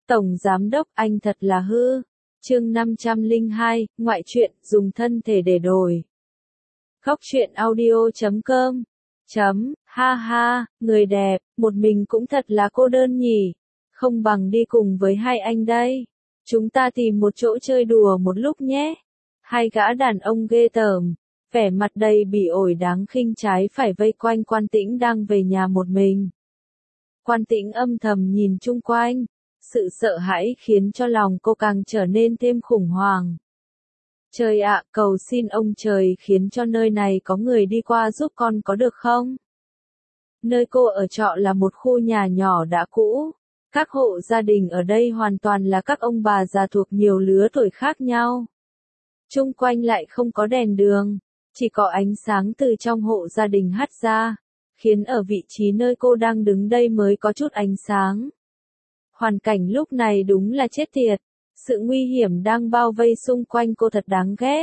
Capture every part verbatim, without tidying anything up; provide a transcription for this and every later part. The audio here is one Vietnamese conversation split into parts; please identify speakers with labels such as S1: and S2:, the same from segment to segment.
S1: Tổng Giám Đốc anh thật là hư. Chương năm trăm lẻ hai, ngoại truyện, dùng thân thể để đổi. Khóc chuyện audio chấm com. Chấm, ha ha, người đẹp, một mình cũng thật là cô đơn nhỉ. Không bằng đi cùng với hai anh đây. Chúng ta tìm một chỗ chơi đùa một lúc nhé. Hai gã đàn ông ghê tởm, vẻ mặt đầy bỉ ổi đáng khinh trái phải vây quanh Quan Tĩnh đang về nhà một mình. Quan Tĩnh âm thầm nhìn chung quanh, sự sợ hãi khiến cho lòng cô càng trở nên thêm khủng hoảng. Trời ạ, cầu xin ông trời khiến cho nơi này có người đi qua giúp con có được không? Nơi cô ở trọ là một khu nhà nhỏ đã cũ. Các hộ gia đình ở đây hoàn toàn là các ông bà già thuộc nhiều lứa tuổi khác nhau. Chung quanh lại không có đèn đường, chỉ có ánh sáng từ trong hộ gia đình hắt ra, khiến ở vị trí nơi cô đang đứng đây mới có chút ánh sáng. Hoàn cảnh lúc này đúng là chết tiệt, sự nguy hiểm đang bao vây xung quanh cô thật đáng ghét.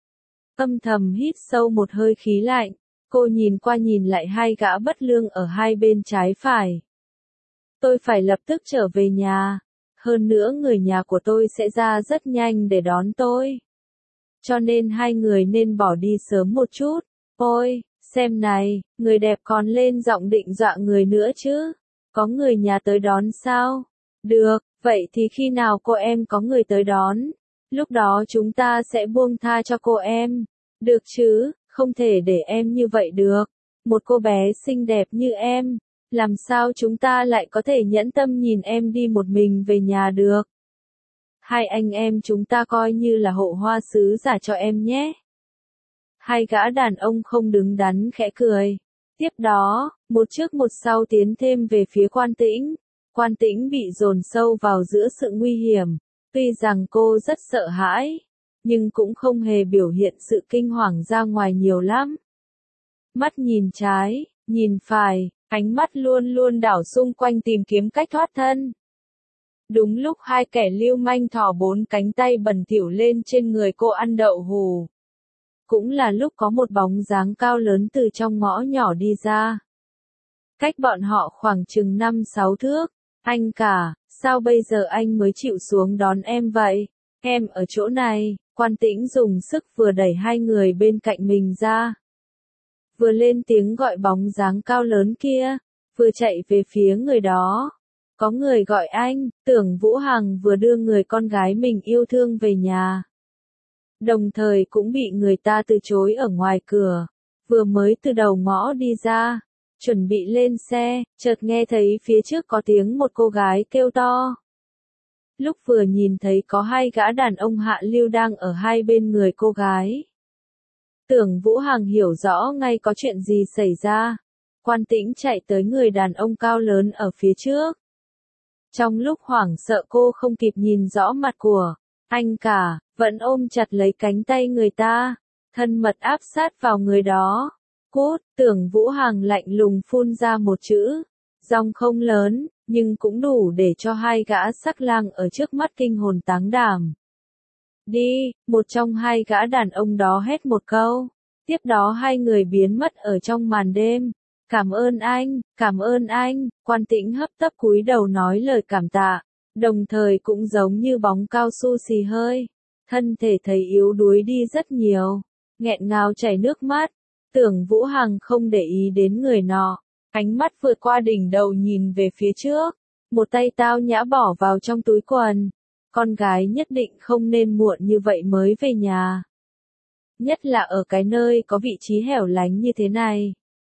S1: Âm thầm hít sâu một hơi khí lạnh, cô nhìn qua nhìn lại hai gã bất lương ở hai bên trái phải. Tôi phải lập tức trở về nhà, hơn nữa người nhà của tôi sẽ ra rất nhanh để đón tôi. Cho nên hai người nên bỏ đi sớm một chút. Ôi, xem này, người đẹp còn lên giọng định dọa người nữa chứ. Có người nhà tới đón sao? Được, vậy thì khi nào cô em có người tới đón, lúc đó chúng ta sẽ buông tha cho cô em. Được chứ, không thể để em như vậy được. Một cô bé xinh đẹp như em, làm sao chúng ta lại có thể nhẫn tâm nhìn em đi một mình về nhà được. Hai anh em chúng ta coi như là hộ hoa sứ giả cho em nhé. Hai gã đàn ông không đứng đắn khẽ cười. Tiếp đó, một trước một sau tiến thêm về phía Quan Tĩnh. Quan Tĩnh bị dồn sâu vào giữa sự nguy hiểm. Tuy rằng cô rất sợ hãi, nhưng cũng không hề biểu hiện sự kinh hoàng ra ngoài nhiều lắm. Mắt nhìn trái, nhìn phải, ánh mắt luôn luôn đảo xung quanh tìm kiếm cách thoát thân. Đúng lúc hai kẻ lưu manh thò bốn cánh tay bẩn thỉu lên trên người cô ăn đậu hù. Cũng là lúc có một bóng dáng cao lớn từ trong ngõ nhỏ đi ra. Cách bọn họ khoảng chừng năm sáu thước. Anh cả, sao bây giờ anh mới chịu xuống đón em vậy? Em ở chỗ này. Quan Tĩnh dùng sức vừa đẩy hai người bên cạnh mình ra, vừa lên tiếng gọi bóng dáng cao lớn kia, vừa chạy về phía người đó. Có người gọi anh. Tưởng Vũ Hằng vừa đưa người con gái mình yêu thương về nhà, đồng thời cũng bị người ta từ chối ở ngoài cửa. Vừa mới từ đầu ngõ đi ra, chuẩn bị lên xe, chợt nghe thấy phía trước có tiếng một cô gái kêu to. Lúc vừa nhìn thấy có hai gã đàn ông hạ lưu đang ở hai bên người cô gái, Tưởng Vũ Hằng hiểu rõ ngay có chuyện gì xảy ra. Quan Tĩnh chạy tới người đàn ông cao lớn ở phía trước. Trong lúc hoảng sợ cô không kịp nhìn rõ mặt của anh cả, vẫn ôm chặt lấy cánh tay người ta, thân mật áp sát vào người đó. Cút. Tưởng Vũ Hằng lạnh lùng phun ra một chữ, giọng không lớn, nhưng cũng đủ để cho hai gã sắc lang ở trước mắt kinh hồn táng đảm. Đi, một trong hai gã đàn ông đó hét một câu. Tiếp đó hai người biến mất ở trong màn đêm. Cảm ơn anh, cảm ơn anh. Quan Tĩnh hấp tấp cúi đầu nói lời cảm tạ, đồng thời cũng giống như bóng cao su xì hơi. Thân thể thấy yếu đuối đi rất nhiều, nghẹn ngào chảy nước mắt. Tưởng Vũ Hằng không để ý đến người nọ, ánh mắt vượt qua đỉnh đầu nhìn về phía trước, một tay tao nhã bỏ vào trong túi quần. Con gái nhất định không nên muộn như vậy mới về nhà. Nhất là ở cái nơi có vị trí hẻo lánh như thế này.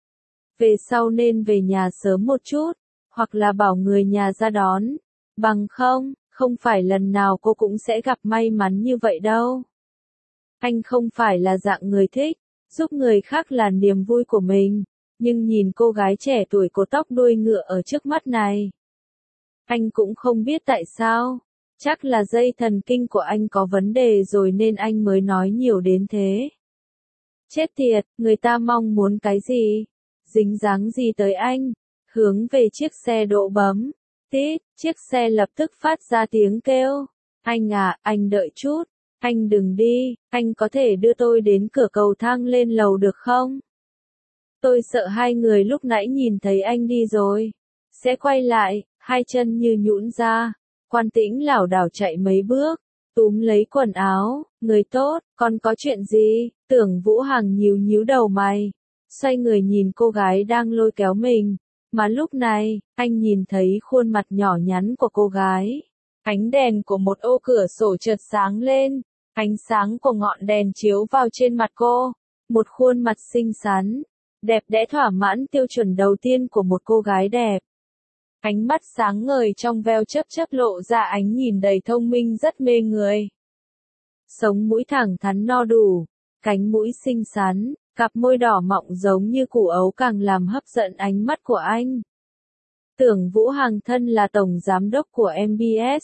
S1: Về sau nên về nhà sớm một chút, hoặc là bảo người nhà ra đón. Bằng không, không phải lần nào cô cũng sẽ gặp may mắn như vậy đâu. Anh không phải là dạng người thích giúp người khác là niềm vui của mình, nhưng nhìn cô gái trẻ tuổi cột tóc đuôi ngựa ở trước mắt này, anh cũng không biết tại sao. Chắc là dây thần kinh của anh có vấn đề rồi nên anh mới nói nhiều đến thế. Chết tiệt, người ta mong muốn cái gì? Dính dáng gì tới anh? Hướng về chiếc xe đỗ bấm. Tít, chiếc xe lập tức phát ra tiếng kêu. Anh à, anh đợi chút. Anh đừng đi, anh có thể đưa tôi đến cửa cầu thang lên lầu được không? Tôi sợ hai người lúc nãy nhìn thấy anh đi rồi sẽ quay lại, hai chân như nhũn ra. Quan Tĩnh lảo đảo chạy mấy bước, túm lấy quần áo, người tốt, con có chuyện gì? Tưởng Vũ Hằng nhíu nhíu đầu mày, xoay người nhìn cô gái đang lôi kéo mình, mà lúc này, anh nhìn thấy khuôn mặt nhỏ nhắn của cô gái. Ánh đèn của một ô cửa sổ chợt sáng lên, ánh sáng của ngọn đèn chiếu vào trên mặt cô, một khuôn mặt xinh xắn, đẹp đẽ thỏa mãn tiêu chuẩn đầu tiên của một cô gái đẹp. Ánh mắt sáng ngời trong veo chớp chớp lộ ra ánh nhìn đầy thông minh rất mê người. Sống mũi thẳng thắn no đủ, cánh mũi xinh xắn, cặp môi đỏ mọng giống như củ ấu càng làm hấp dẫn ánh mắt của anh. Tưởng Vũ Hằng thân là tổng giám đốc của em bê ét.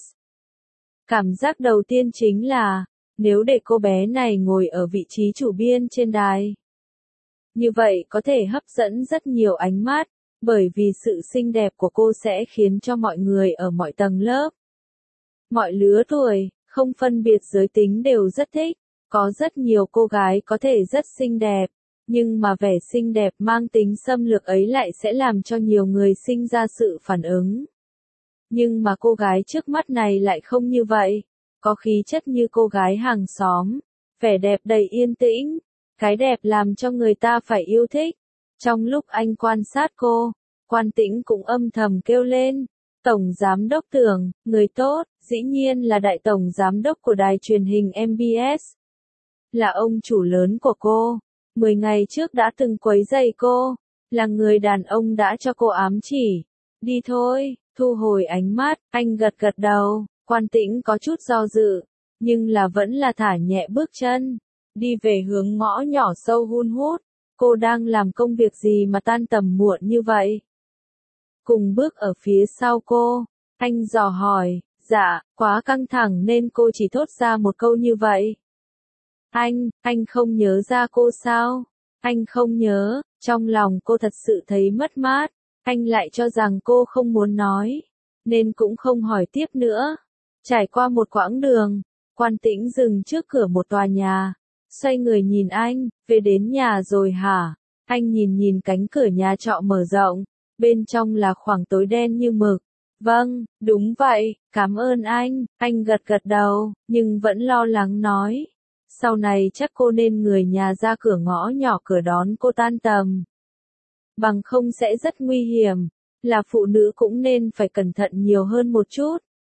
S1: Cảm giác đầu tiên chính là, nếu để cô bé này ngồi ở vị trí chủ biên trên đài, như vậy có thể hấp dẫn rất nhiều ánh mắt, bởi vì sự xinh đẹp của cô sẽ khiến cho mọi người ở mọi tầng lớp, mọi lứa tuổi, không phân biệt giới tính đều rất thích. Có rất nhiều cô gái có thể rất xinh đẹp, nhưng mà vẻ xinh đẹp mang tính xâm lược ấy lại sẽ làm cho nhiều người sinh ra sự phản ứng. Nhưng mà cô gái trước mắt này lại không như vậy, có khí chất như cô gái hàng xóm, vẻ đẹp đầy yên tĩnh, cái đẹp làm cho người ta phải yêu thích. Trong lúc anh quan sát cô, Quan Tĩnh cũng âm thầm kêu lên, Tổng Giám đốc Tưởng, người tốt, dĩ nhiên là Đại Tổng Giám đốc của đài truyền hình em bê ét. Là ông chủ lớn của cô, mười ngày trước đã từng quấy rầy cô, là người đàn ông đã cho cô ám chỉ. Đi thôi, thu hồi ánh mắt, anh gật gật đầu, Quan Tĩnh có chút do dự, nhưng là vẫn là thả nhẹ bước chân, đi về hướng ngõ nhỏ sâu hun hút. Cô đang làm công việc gì mà tan tầm muộn như vậy? Cùng bước ở phía sau cô, anh dò hỏi, dạ, quá căng thẳng nên cô chỉ thốt ra một câu như vậy. Anh, anh không nhớ ra cô sao? Anh không nhớ, trong lòng cô thật sự thấy mất mát, anh lại cho rằng cô không muốn nói, nên cũng không hỏi tiếp nữa. Trải qua một quãng đường, Quan Tĩnh dừng trước cửa một tòa nhà, xoay người nhìn anh, về đến nhà rồi hả? Anh nhìn nhìn cánh cửa nhà trọ mở rộng, bên trong là khoảng tối đen như mực. Vâng, đúng vậy, cảm ơn anh, anh gật gật đầu, nhưng vẫn lo lắng nói. Sau này chắc cô nên người nhà ra cửa ngõ nhỏ cửa đón cô tan tầm. Bằng không sẽ rất nguy hiểm, là phụ nữ cũng nên phải cẩn thận nhiều hơn một chút.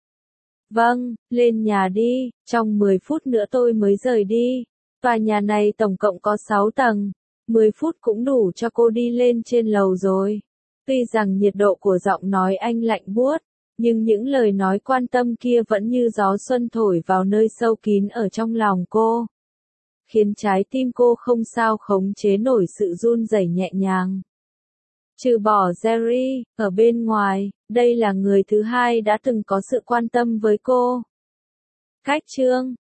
S1: Vâng, lên nhà đi, trong mười phút nữa tôi mới rời đi. Tòa nhà này tổng cộng có sáu tầng, mười phút cũng đủ cho cô đi lên trên lầu rồi. Tuy rằng nhiệt độ của giọng nói anh lạnh buốt, nhưng những lời nói quan tâm kia vẫn như gió xuân thổi vào nơi sâu kín ở trong lòng cô, khiến trái tim cô không sao khống chế nổi sự run rẩy nhẹ nhàng. Trừ bỏ Jerry, ở bên ngoài, đây là người thứ hai đã từng có sự quan tâm với cô. Cách chương